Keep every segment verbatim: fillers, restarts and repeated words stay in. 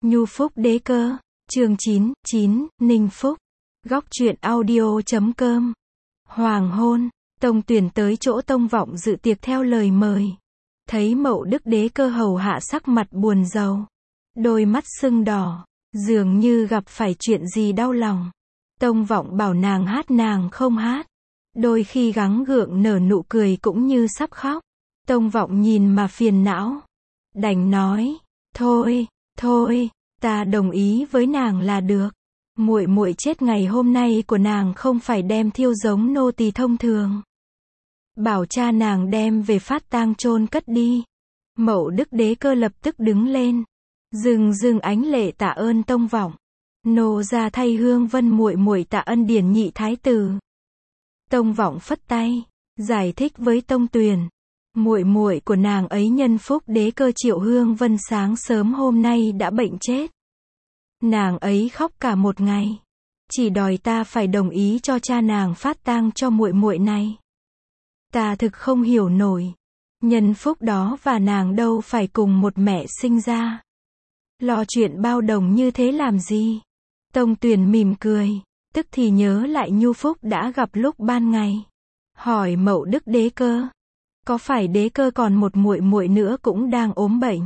Nhu Phúc Đế Cơ, chương chín, chín, Ninh Phúc. Góc truyện audio chấm com. Hoàng hôn, Tông Tuyển tới chỗ Tông Vọng dự tiệc theo lời mời. Thấy Mậu Đức Đế Cơ hầu hạ sắc mặt buồn rầu, đôi mắt sưng đỏ, dường như gặp phải chuyện gì đau lòng. Tông Vọng bảo nàng hát nàng không hát, đôi khi gắng gượng nở nụ cười cũng như sắp khóc. Tông Vọng nhìn mà phiền não, đành nói, thôi, thôi, ta đồng ý với nàng là được. Muội muội chết ngày hôm nay của nàng không phải đem thiêu giống nô tỳ thông thường. Bảo cha nàng đem về phát tang chôn cất đi. Mậu Đức Đế Cơ lập tức đứng lên, rưng rưng ánh lệ tạ ơn Tông Vọng. Nô gia thay Hương Vân muội muội tạ ân điển nhị thái tử. Tông Vọng phất tay, giải thích với Tông Tuyền, muội muội của nàng ấy nhân Phúc Đế Cơ Triệu Hương Vân sáng sớm hôm nay đã bệnh chết. Nàng ấy khóc cả một ngày, chỉ đòi ta phải đồng ý cho cha nàng phát tang cho muội muội này. Ta thực không hiểu nổi, nhân Phúc đó và nàng đâu phải cùng một mẹ sinh ra. Lo chuyện bao đồng như thế làm gì? Tông Tuyền mỉm cười, tức thì nhớ lại Nhu Phúc đã gặp lúc ban ngày. Hỏi Mậu Đức Đế Cơ, có phải Đế Cơ còn một muội muội nữa cũng đang ốm bệnh?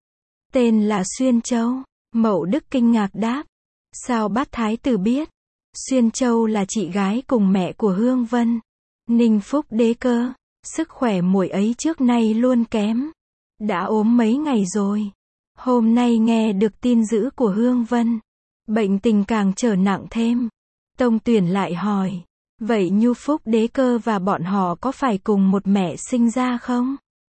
Tên là Xuyên Châu. Mậu Đức kinh ngạc đáp, sao bát thái tử biết? Xuyên Châu là chị gái cùng mẹ của Hương Vân. Ninh Phúc Đế Cơ, sức khỏe muội ấy trước nay luôn kém, đã ốm mấy ngày rồi. Hôm nay nghe được tin dữ của Hương Vân, bệnh tình càng trở nặng thêm. Tông Tuyển lại hỏi, vậy Nhu Phúc Đế Cơ và bọn họ có phải cùng một mẹ sinh ra không?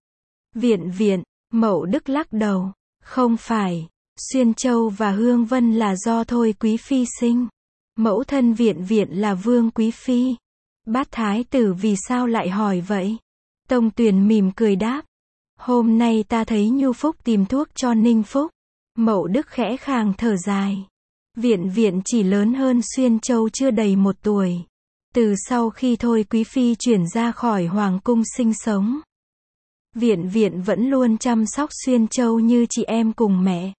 Viện viện, Mậu Đức lắc đầu, không phải. Xuyên Châu và Hương Vân là do Thôi Quý Phi sinh. Mẫu thân Viện viện là Vương Quý Phi. Bát thái tử vì sao lại hỏi vậy? Tông Tuyền mỉm cười đáp, hôm nay ta thấy Nhu Phúc tìm thuốc cho Ninh Phúc. Mậu Đức khẽ khàng thở dài. Viện viện chỉ lớn hơn Xuyên Châu chưa đầy một tuổi. Từ sau khi Thôi Quý Phi chuyển ra khỏi Hoàng cung sinh sống, Viện viện vẫn luôn chăm sóc Xuyên Châu như chị em cùng mẹ.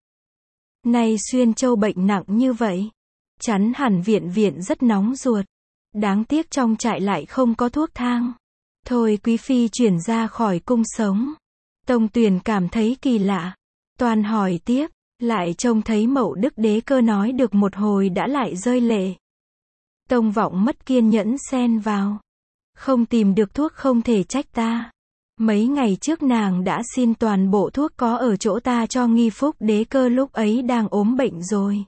Nay Xuyên Châu bệnh nặng như vậy, chắn hẳn Viện viện rất nóng ruột. Đáng tiếc trong trại lại không có thuốc thang. Thôi Quý Phi chuyển ra khỏi cung sống. Tông Tuyền cảm thấy kỳ lạ, toàn hỏi tiếp, lại trông thấy Mậu Đức Đế Cơ nói được một hồi đã lại rơi lệ. Tông Vọng mất kiên nhẫn xen vào, không tìm được thuốc không thể trách ta. Mấy ngày trước nàng đã xin toàn bộ thuốc có ở chỗ ta cho Nghi Phúc Đế Cơ lúc ấy đang ốm bệnh rồi.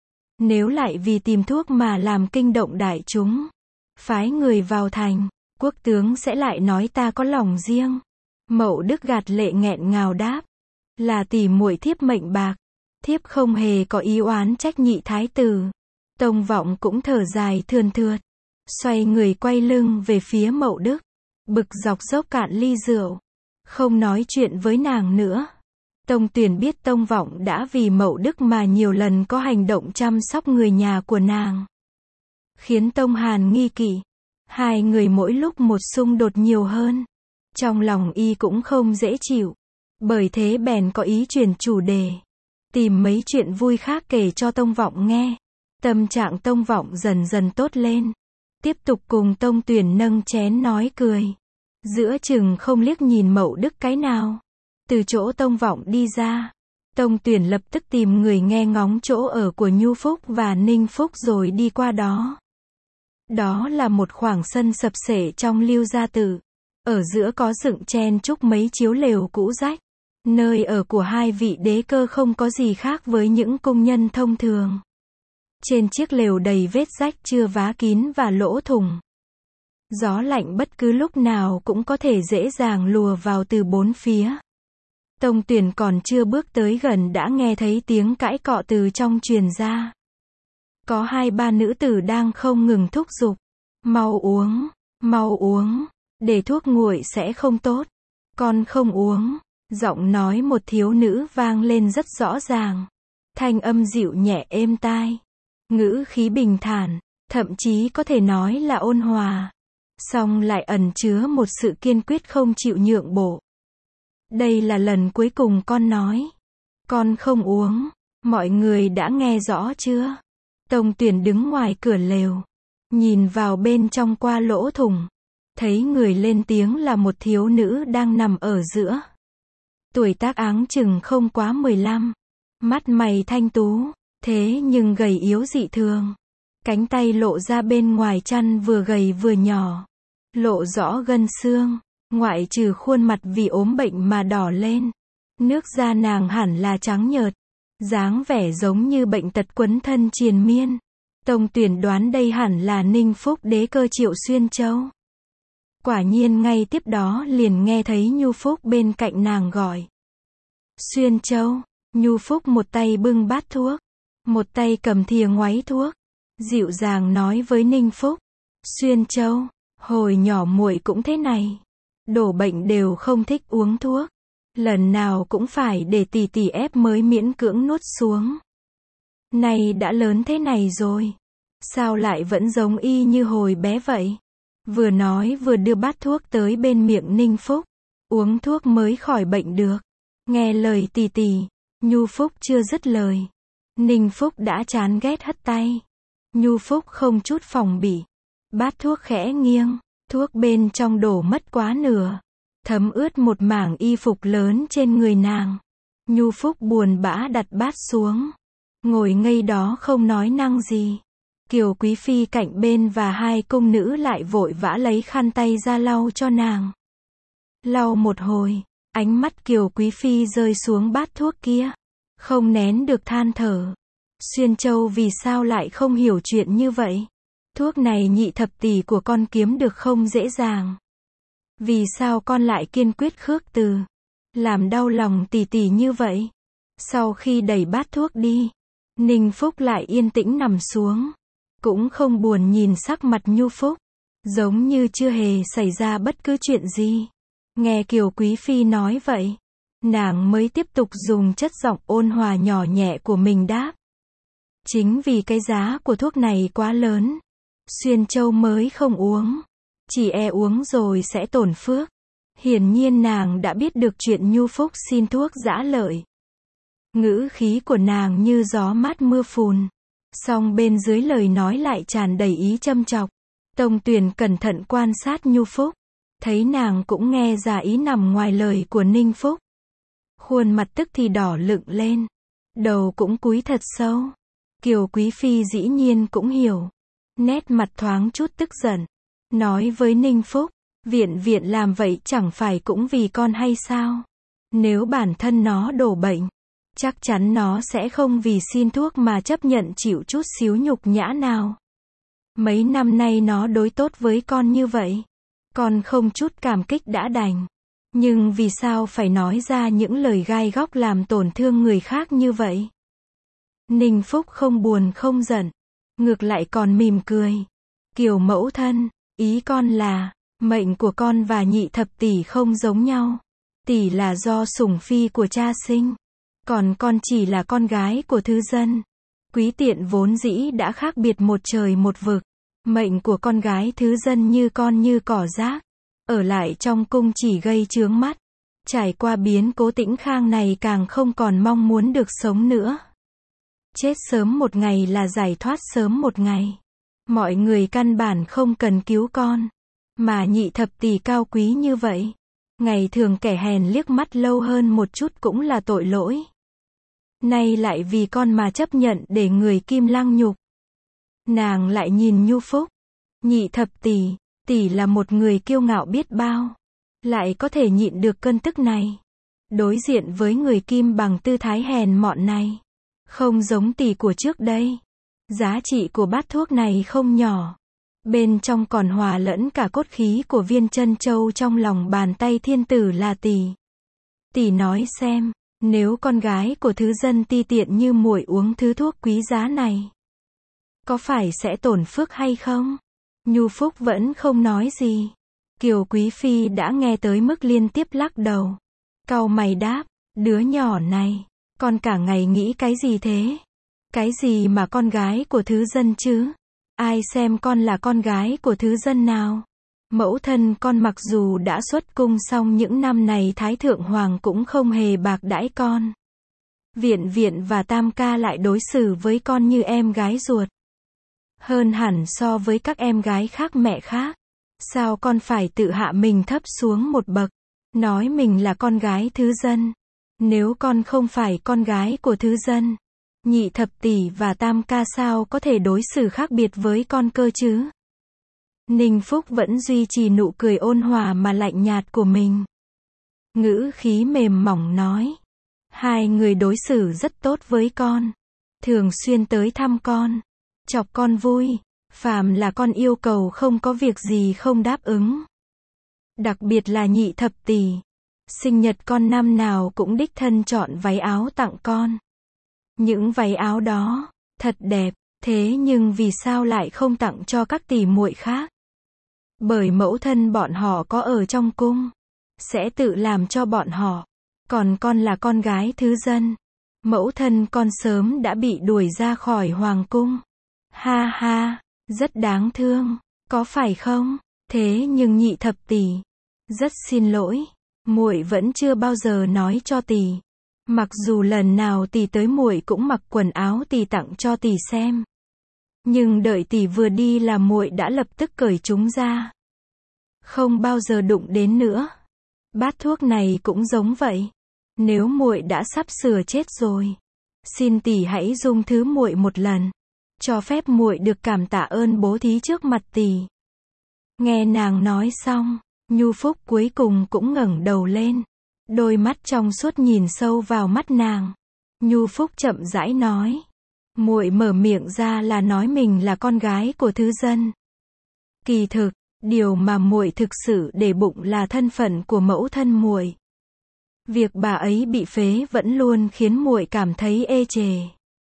Nếu lại vì tìm thuốc mà làm kinh động đại chúng, phái người vào thành, quốc tướng sẽ lại nói ta có lòng riêng. Mậu Đức gạt lệ nghẹn ngào đáp, là tỷ muội thiếp mệnh bạc, thiếp không hề có ý oán trách nhị thái tử. Tông Vọng cũng thở dài thườn thượt, xoay người quay lưng về phía Mậu Đức, bực dọc dốc cạn ly rượu, không nói chuyện với nàng nữa. Tông Tuyền biết Tông Vọng đã vì Mậu Đức mà nhiều lần có hành động chăm sóc người nhà của nàng, khiến Tông Hàn nghi kỵ. Hai người mỗi lúc một xung đột nhiều hơn, trong lòng y cũng không dễ chịu. Bởi thế bèn có ý chuyển chủ đề, tìm mấy chuyện vui khác kể cho Tông Vọng nghe. Tâm trạng Tông Vọng dần dần tốt lên, tiếp tục cùng Tông Tuyền nâng chén nói cười. Giữa chừng không liếc nhìn Mậu Đức cái nào. Từ chỗ Tông Vọng đi ra, Tông Tuyền lập tức tìm người nghe ngóng chỗ ở của Nhu Phúc và Ninh Phúc rồi đi qua đó. Đó là một khoảng sân sập xệ trong Lưu Gia Tự. Ở giữa có dựng chen chúc mấy chiếu lều cũ rách. Nơi ở của hai vị đế cơ không có gì khác với những cung nhân thông thường. Trên chiếc lều đầy vết rách chưa vá kín và lỗ thủng. Gió lạnh bất cứ lúc nào cũng có thể dễ dàng lùa vào từ bốn phía. Tông Tuyền còn chưa bước tới gần đã nghe thấy tiếng cãi cọ từ trong truyền ra. Có hai ba nữ tử đang không ngừng thúc giục, mau uống, mau uống, để thuốc nguội sẽ không tốt. Con không uống. Giọng nói một thiếu nữ vang lên rất rõ ràng. Thanh âm dịu nhẹ êm tai, ngữ khí bình thản, thậm chí có thể nói là ôn hòa, song lại ẩn chứa một sự kiên quyết không chịu nhượng bộ. Đây là lần cuối cùng con nói. Con không uống. Mọi người đã nghe rõ chưa? Tông Tuyển đứng ngoài cửa lều, nhìn vào bên trong qua lỗ thủng, thấy người lên tiếng là một thiếu nữ đang nằm ở giữa. Tuổi tác áng chừng không quá mười lăm, mắt mày thanh tú, thế nhưng gầy yếu dị thường. Cánh tay lộ ra bên ngoài chăn vừa gầy vừa nhỏ, lộ rõ gân xương, ngoại trừ khuôn mặt vì ốm bệnh mà đỏ lên. Nước da nàng hẳn là trắng nhợt, dáng vẻ giống như bệnh tật quấn thân triền miên. Tông Tuyển đoán đây hẳn là Ninh Phúc đế cơ Triệu Xuyên Châu. Quả nhiên ngay tiếp đó liền nghe thấy Nhu Phúc bên cạnh nàng gọi. Xuyên Châu. Nhu Phúc một tay bưng bát thuốc, một tay cầm thìa ngoáy thuốc, dịu dàng nói với Ninh Phúc. Xuyên Châu, hồi nhỏ muội cũng thế này. Đổ bệnh đều không thích uống thuốc. Lần nào cũng phải để tỷ tỷ ép mới miễn cưỡng nuốt xuống. Nay đã lớn thế này rồi, sao lại vẫn giống y như hồi bé vậy? Vừa nói vừa đưa bát thuốc tới bên miệng Ninh Phúc. Uống thuốc mới khỏi bệnh được. Nghe lời tỷ tỷ. Nhu Phúc chưa dứt lời, Ninh Phúc đã chán ghét hất tay. Nhu Phúc không chút phòng bị, bát thuốc khẽ nghiêng, thuốc bên trong đổ mất quá nửa, thấm ướt một mảng y phục lớn trên người nàng. Nhu Phúc buồn bã đặt bát xuống, ngồi ngây đó không nói năng gì. Kiều Quý Phi cạnh bên và hai cung nữ lại vội vã lấy khăn tay ra lau cho nàng. Lau một hồi, ánh mắt Kiều Quý Phi rơi xuống bát thuốc kia, không nén được than thở. Xuyên Châu vì sao lại không hiểu chuyện như vậy? Thuốc này nhị thập tỷ của con kiếm được không dễ dàng. Vì sao con lại kiên quyết khước từ? Làm đau lòng tỷ tỷ như vậy. Sau khi đẩy bát thuốc đi, Ninh Phúc lại yên tĩnh nằm xuống, cũng không buồn nhìn sắc mặt Nhu Phúc, giống như chưa hề xảy ra bất cứ chuyện gì. Nghe Kiều Quý Phi nói vậy, nàng mới tiếp tục dùng chất giọng ôn hòa nhỏ nhẹ của mình đáp. Chính vì cái giá của thuốc này quá lớn, Xuyên Châu mới không uống, chỉ e uống rồi sẽ tổn phước. Hiển nhiên nàng đã biết được chuyện Nhu Phúc xin thuốc giã lợi. Ngữ khí của nàng như gió mát mưa phùn, song bên dưới lời nói lại tràn đầy ý châm chọc. Tông Tuyển cẩn thận quan sát Nhu Phúc, thấy nàng cũng nghe ra ý nằm ngoài lời của Ninh Phúc. Khuôn mặt tức thì đỏ lựng lên, đầu cũng cúi thật sâu. Kiều Quý Phi dĩ nhiên cũng hiểu, nét mặt thoáng chút tức giận, nói với Ninh Phúc, viện viện làm vậy chẳng phải cũng vì con hay sao? Nếu bản thân nó đổ bệnh, chắc chắn nó sẽ không vì xin thuốc mà chấp nhận chịu chút xíu nhục nhã nào. Mấy năm nay nó đối tốt với con như vậy, con không chút cảm kích đã đành. Nhưng vì sao phải nói ra những lời gai góc làm tổn thương người khác như vậy? Ninh Phúc không buồn không giận, ngược lại còn mỉm cười. Kiều mẫu thân, ý con là, mệnh của con và nhị thập tỷ không giống nhau. Tỷ là do sủng phi của cha sinh, còn con chỉ là con gái của thứ dân. Quý tiện vốn dĩ đã khác biệt một trời một vực. Mệnh của con gái thứ dân như con như cỏ rác, ở lại trong cung chỉ gây chướng mắt. Trải qua biến cố Tĩnh Khang này càng không còn mong muốn được sống nữa. Chết sớm một ngày là giải thoát sớm một ngày. Mọi người căn bản không cần cứu con, mà nhị thập tỷ cao quý như vậy, ngày thường kẻ hèn liếc mắt lâu hơn một chút cũng là tội lỗi. Nay lại vì con mà chấp nhận để người Kim lăng nhục. Nàng lại nhìn Nhu Phúc, nhị thập tỷ, tỷ là một người kiêu ngạo biết bao, lại có thể nhịn được cơn tức này. Đối diện với người Kim bằng tư thái hèn mọn này, không giống tỷ của trước đây. Giá trị của bát thuốc này không nhỏ, bên trong còn hòa lẫn cả cốt khí của viên chân châu trong lòng bàn tay thiên tử là tỷ. Tỷ nói xem, nếu con gái của thứ dân ti tiện như muội uống thứ thuốc quý giá này, có phải sẽ tổn phước hay không? Nhu Phúc vẫn không nói gì. Kiều Quý Phi đã nghe tới mức liên tiếp lắc đầu, cau mày đáp, đứa nhỏ này, con cả ngày nghĩ cái gì thế? Cái gì mà con gái của thứ dân chứ? Ai xem con là con gái của thứ dân nào? Mẫu thân con mặc dù đã xuất cung xong những năm này Thái Thượng Hoàng cũng không hề bạc đãi con. Viện Viện và Tam ca lại đối xử với con như em gái ruột. Hơn hẳn so với các em gái khác mẹ khác. Sao con phải tự hạ mình thấp xuống một bậc, nói mình là con gái thứ dân. Nếu con không phải con gái của thứ dân, nhị thập tỷ và Tam ca sao có thể đối xử khác biệt với con cơ chứ? Ninh Phúc vẫn duy trì nụ cười ôn hòa mà lạnh nhạt của mình. Ngữ khí mềm mỏng nói. Hai người đối xử rất tốt với con. Thường xuyên tới thăm con. Chọc con vui. Phàm là con yêu cầu không có việc gì không đáp ứng. Đặc biệt là nhị thập tỷ. Sinh nhật con năm nào cũng đích thân chọn váy áo tặng con. Những váy áo đó, thật đẹp, thế nhưng vì sao lại không tặng cho các tỷ muội khác? Bởi mẫu thân bọn họ có ở trong cung, sẽ tự làm cho bọn họ. Còn con là con gái thứ dân. Mẫu thân con sớm đã bị đuổi ra khỏi hoàng cung. Ha ha, rất đáng thương, có phải không? Thế nhưng nhị thập tỷ, rất xin lỗi, muội vẫn chưa bao giờ nói cho tỷ. Mặc dù lần nào tỷ tới muội cũng mặc quần áo tỷ tặng cho tỷ xem. Nhưng đợi tỷ vừa đi là muội đã lập tức cởi chúng ra. Không bao giờ đụng đến nữa. Bát thuốc này cũng giống vậy. Nếu muội đã sắp sửa chết rồi, xin tỷ hãy dung thứ muội một lần, cho phép muội được cảm tạ ơn bố thí trước mặt tỷ. Nghe nàng nói xong, Nhu Phúc cuối cùng cũng ngẩng đầu lên, đôi mắt trong suốt nhìn sâu vào mắt nàng. Nhu Phúc chậm rãi nói, muội mở miệng ra là nói mình là con gái của thứ dân. Kỳ thực, điều mà muội thực sự để bụng là thân phận của mẫu thân muội. Việc bà ấy bị phế vẫn luôn khiến muội cảm thấy ê chề.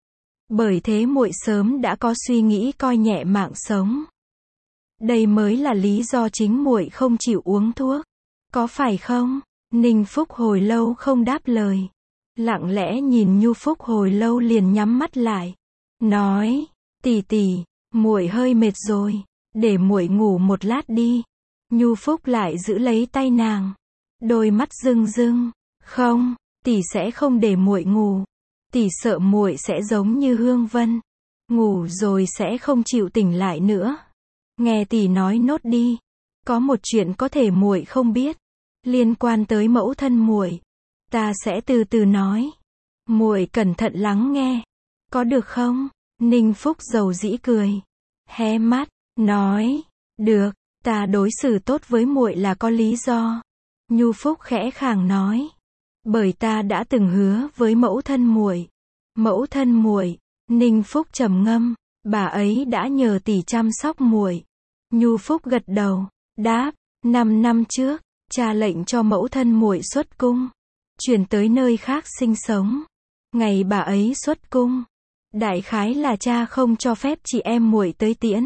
Bởi thế muội sớm đã có suy nghĩ coi nhẹ mạng sống. Đây mới là lý do chính muội không chịu uống thuốc. Có phải không? Ninh Phúc hồi lâu không đáp lời. Lặng lẽ nhìn Nhu Phúc hồi lâu liền nhắm mắt lại. Nói, tỷ tỷ, muội hơi mệt rồi. Để muội ngủ một lát đi. Nhu Phúc lại giữ lấy tay nàng. Đôi mắt rưng rưng. Không, tỷ sẽ không để muội ngủ. Tỷ sợ muội sẽ giống như Hương Vân. Ngủ rồi sẽ không chịu tỉnh lại nữa. Nghe tỷ nói nốt đi. Có một chuyện có thể muội không biết. Liên quan tới mẫu thân muội. Ta sẽ từ từ nói. Muội cẩn thận lắng nghe. Có được không? Ninh Phúc dầu dĩ cười. Hé mắt, nói. Được, ta đối xử tốt với muội là có lý do. Nhu Phúc khẽ khàng nói. Bởi ta đã từng hứa với mẫu thân muội. Mẫu thân muội, Ninh Phúc trầm ngâm, bà ấy đã nhờ tỷ chăm sóc muội. Nhu Phúc gật đầu, đáp, năm năm trước, cha lệnh cho mẫu thân muội xuất cung, chuyển tới nơi khác sinh sống. Ngày bà ấy xuất cung, đại khái là cha không cho phép chị em muội tới tiễn.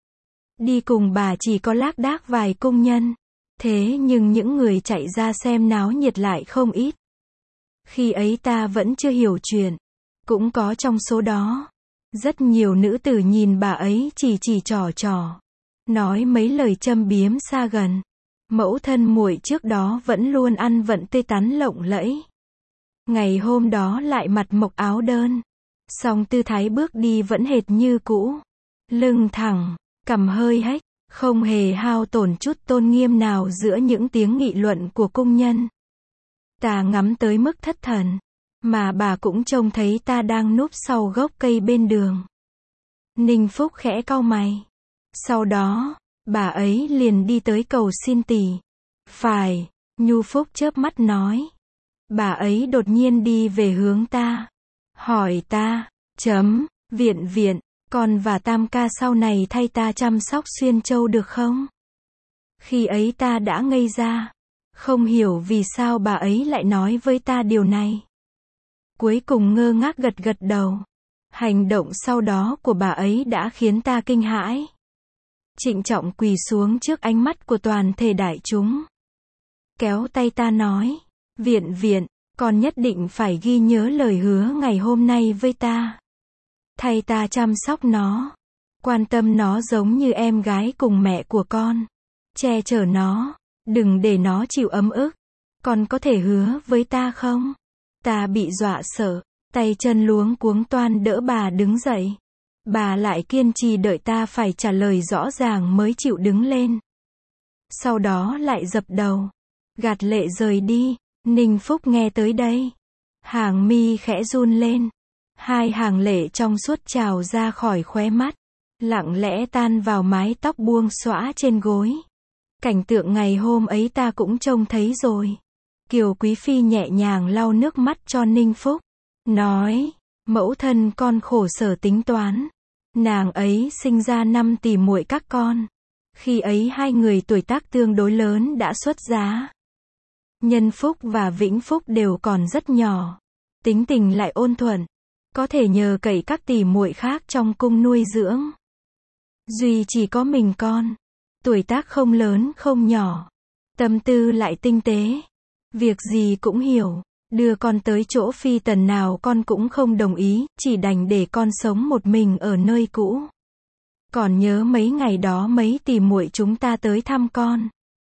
Đi cùng bà chỉ có lác đác vài cung nhân. Thế nhưng những người chạy ra xem náo nhiệt lại không ít. Khi ấy ta vẫn chưa hiểu chuyện. Cũng có trong số đó. Rất nhiều nữ tử nhìn bà ấy chỉ chỉ trò trò. Nói mấy lời châm biếm xa gần. Mẫu thân muội trước đó vẫn luôn ăn vận tươi tắn lộng lẫy. Ngày hôm đó lại mặt mộc áo đơn. Song tư thái bước đi vẫn hệt như cũ. Lưng thẳng, cằm hơi hếch. Không hề hao tổn chút tôn nghiêm nào giữa những tiếng nghị luận của cung nhân. Ta ngắm tới mức thất thần. Mà bà cũng trông thấy ta đang núp sau gốc cây bên đường. Ninh Phúc khẽ cau mày. Sau đó, bà ấy liền đi tới cầu xin tỷ. Phải, Nhu Phúc chớp mắt nói. Bà ấy đột nhiên đi về hướng ta. Hỏi ta, chấm, Viện Viện. Con và Tam ca sau này thay ta chăm sóc Xuyên Châu được không? Khi ấy ta đã ngây ra. Không hiểu vì sao bà ấy lại nói với ta điều này. Cuối cùng ngơ ngác gật gật đầu. Hành động sau đó của bà ấy đã khiến ta kinh hãi. Trịnh trọng quỳ xuống trước ánh mắt của toàn thể đại chúng. Kéo tay ta nói. Viện Viện, con nhất định phải ghi nhớ lời hứa ngày hôm nay với ta. Thay ta chăm sóc nó. Quan tâm nó giống như em gái cùng mẹ của con. Che chở nó. Đừng để nó chịu ấm ức. Con có thể hứa với ta không? Ta bị dọa sợ. Tay chân luống cuống toan đỡ bà đứng dậy. Bà lại kiên trì đợi ta phải trả lời rõ ràng mới chịu đứng lên. Sau đó lại dập đầu, gạt lệ rời đi. Ninh Phúc nghe tới đây, hàng mi khẽ run lên, hai hàng lệ trong suốt trào ra khỏi khóe mắt, lặng lẽ tan vào mái tóc buông xõa trên gối. Cảnh tượng ngày hôm ấy ta cũng trông thấy rồi. Kiều Quý Phi nhẹ nhàng lau nước mắt cho Ninh Phúc, nói, mẫu thân con khổ sở tính toán. Nàng ấy sinh ra năm tỷ muội các con. Khi ấy hai người tuổi tác tương đối lớn đã xuất giá. Nhân Phúc và Vĩnh Phúc đều còn rất nhỏ. Tính tình lại ôn thuận. Có thể nhờ cậy các tỷ muội khác trong cung nuôi dưỡng. Duy chỉ có mình con. Tuổi tác không lớn không nhỏ. Tâm tư lại tinh tế. Việc gì cũng hiểu. Đưa con tới chỗ phi tần nào con cũng không đồng ý, chỉ đành để con sống một mình ở nơi cũ. Còn nhớ mấy ngày đó mấy tỷ muội chúng ta tới thăm con.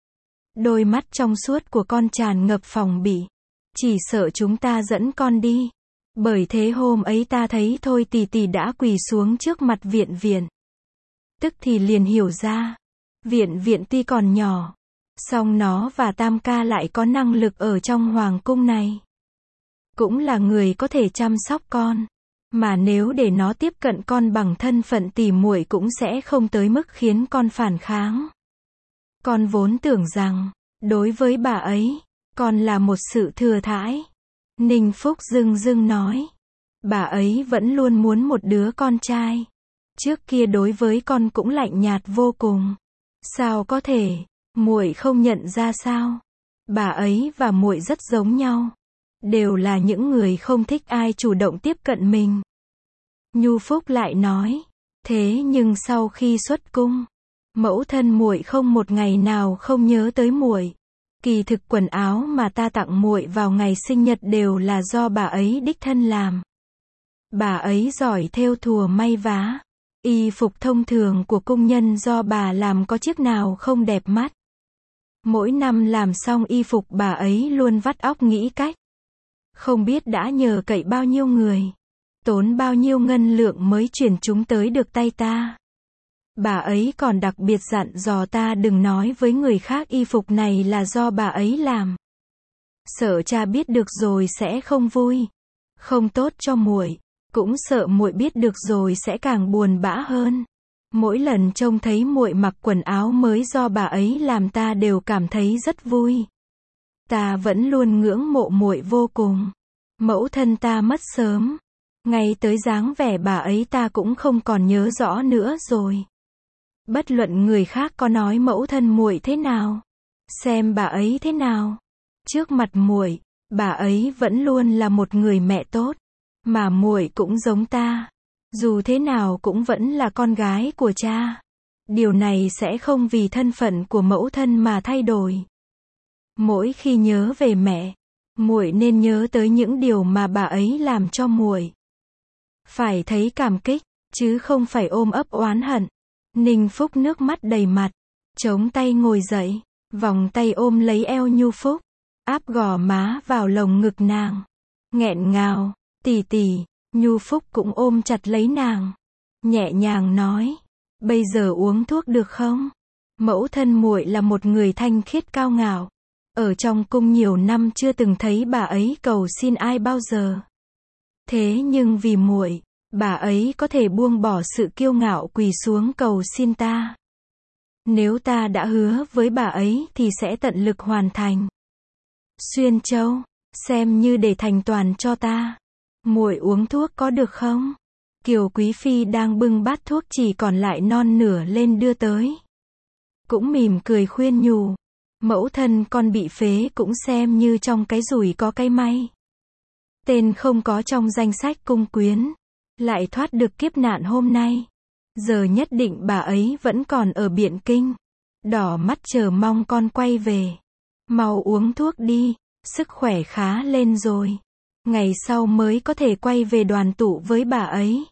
Đôi mắt trong suốt của con tràn ngập phòng bị. Chỉ sợ chúng ta dẫn con đi. Bởi thế hôm ấy ta thấy thôi tỷ tỷ đã quỳ xuống trước mặt Viện Viện. Tức thì liền hiểu ra. Viện Viện tuy còn nhỏ, song nó và Tam ca lại có năng lực ở trong hoàng cung này. Cũng là người có thể chăm sóc con. Mà nếu để nó tiếp cận con bằng thân phận tỷ muội cũng sẽ không tới mức khiến con phản kháng. Con vốn tưởng rằng, đối với bà ấy, con là một sự thừa thãi. Ninh Phúc dưng dưng nói. Bà ấy vẫn luôn muốn một đứa con trai. Trước kia đối với con cũng lạnh nhạt vô cùng. Sao có thể, muội không nhận ra sao? Bà ấy và muội rất giống nhau. Đều là những người không thích ai chủ động tiếp cận mình. Nhu Phúc lại nói. Thế nhưng sau khi xuất cung, mẫu thân muội không một ngày nào không nhớ tới muội. Kỳ thực quần áo mà ta tặng muội vào ngày sinh nhật đều là do bà ấy đích thân làm. Bà ấy giỏi thêu thùa may vá. Y phục thông thường của cung nhân do bà làm có chiếc nào không đẹp mắt. Mỗi năm làm xong y phục bà ấy luôn vắt óc nghĩ cách. Không biết đã nhờ cậy bao nhiêu người, tốn bao nhiêu ngân lượng mới chuyển chúng tới được tay ta. Bà ấy còn đặc biệt dặn dò ta đừng nói với người khác y phục này là do bà ấy làm. Sợ cha biết được rồi sẽ không vui, không tốt cho muội, cũng sợ muội biết được rồi sẽ càng buồn bã hơn. Mỗi lần trông thấy muội mặc quần áo mới do bà ấy làm ta đều cảm thấy rất vui. Ta vẫn luôn ngưỡng mộ muội vô cùng. Mẫu thân ta mất sớm, ngay tới dáng vẻ bà ấy ta cũng không còn nhớ rõ nữa rồi. Bất luận người khác có nói mẫu thân muội thế nào, xem bà ấy thế nào, trước mặt muội, bà ấy vẫn luôn là một người mẹ tốt, mà muội cũng giống ta, dù thế nào cũng vẫn là con gái của cha. Điều này sẽ không vì thân phận của mẫu thân mà thay đổi. Mỗi khi nhớ về mẹ, muội nên nhớ tới những điều mà bà ấy làm cho muội. Phải thấy cảm kích, chứ không phải ôm ấp oán hận. Ninh Phúc nước mắt đầy mặt, chống tay ngồi dậy, vòng tay ôm lấy eo Nhu Phúc, áp gò má vào lồng ngực nàng, nghẹn ngào, tỷ tỷ. Nhu Phúc cũng ôm chặt lấy nàng, nhẹ nhàng nói, bây giờ uống thuốc được không? Mẫu thân muội là một người thanh khiết cao ngạo, ở trong cung nhiều năm chưa từng thấy bà ấy cầu xin ai bao giờ. Thế nhưng vì muội, bà ấy có thể buông bỏ sự kiêu ngạo quỳ xuống cầu xin ta. Nếu ta đã hứa với bà ấy thì sẽ tận lực hoàn thành. Xuyên Châu, xem như để thành toàn cho ta. Muội uống thuốc có được không? Kiều Quý Phi đang bưng bát thuốc chỉ còn lại non nửa lên đưa tới. Cũng mỉm cười khuyên nhủ. Mẫu thân con bị phế cũng xem như trong cái rủi có cái may. Tên không có trong danh sách cung quyến, lại thoát được kiếp nạn hôm nay. Giờ nhất định bà ấy vẫn còn ở Biện Kinh. Đỏ mắt chờ mong con quay về. Mau uống thuốc đi, sức khỏe khá lên rồi. Ngày sau mới có thể quay về đoàn tụ với bà ấy.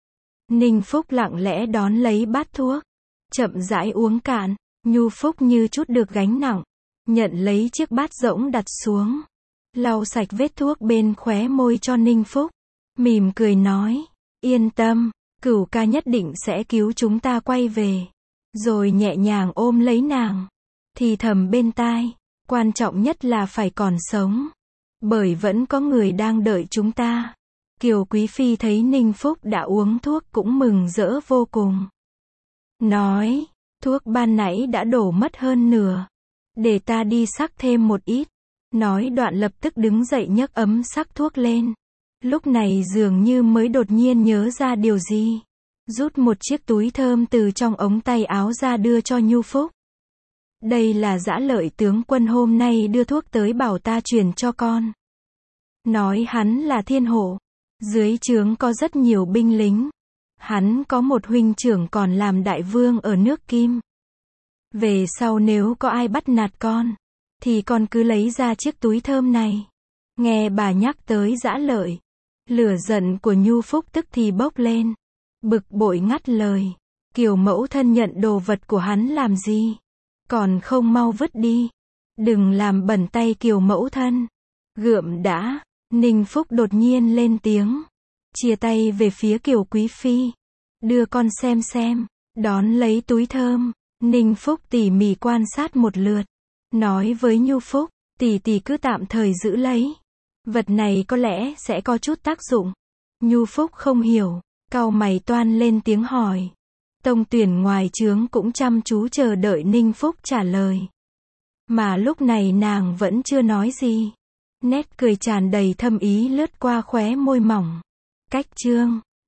Ninh Phúc lặng lẽ đón lấy bát thuốc, chậm rãi uống cạn. Nhu Phúc như chút được gánh nặng, nhận lấy chiếc bát rỗng đặt xuống, lau sạch vết thuốc bên khóe môi cho Ninh Phúc. mỉm cười nói, yên tâm, Cửu ca nhất định sẽ cứu chúng ta quay về. Rồi nhẹ nhàng ôm lấy nàng, thì thầm bên tai, quan trọng nhất là phải còn sống. Bởi vẫn có người đang đợi chúng ta. Kiều Quý Phi thấy Ninh Phúc đã uống thuốc cũng mừng rỡ vô cùng. Nói, thuốc ban nãy đã đổ mất hơn nửa. Để ta đi sắc thêm một ít. Nói đoạn lập tức đứng dậy nhấc ấm sắc thuốc lên. Lúc này dường như mới đột nhiên nhớ ra điều gì. Rút một chiếc túi thơm từ trong ống tay áo ra đưa cho Nhu Phúc. Đây là Dã Lợi tướng quân hôm nay đưa thuốc tới bảo ta truyền cho con. Nói hắn là thiên hộ. Dưới trướng có rất nhiều binh lính. Hắn có một huynh trưởng còn làm đại vương ở nước Kim. Về sau nếu có ai bắt nạt con, thì con cứ lấy ra chiếc túi thơm này. Nghe bà nhắc tới Dã Lợi, lửa giận của Nhu Phúc tức thì bốc lên. Bực bội ngắt lời. Kiều mẫu thân nhận đồ vật của hắn làm gì? Còn không mau vứt đi. Đừng làm bẩn tay Kiều mẫu thân. Gượm đã. Ninh Phúc đột nhiên lên tiếng. Chia tay về phía Kiều Quý Phi. Đưa con xem xem. Đón lấy túi thơm. Ninh Phúc tỉ mỉ quan sát một lượt. Nói với Nhu Phúc, tỷ tỷ cứ tạm thời giữ lấy. Vật này có lẽ sẽ có chút tác dụng. Nhu Phúc không hiểu. Cau mày toan lên tiếng hỏi. Tông Tuyển ngoài trướng cũng chăm chú chờ đợi Ninh Phúc trả lời. Mà lúc này nàng vẫn chưa nói gì. Nét cười tràn đầy thâm ý lướt qua khóe môi mỏng. Cách chương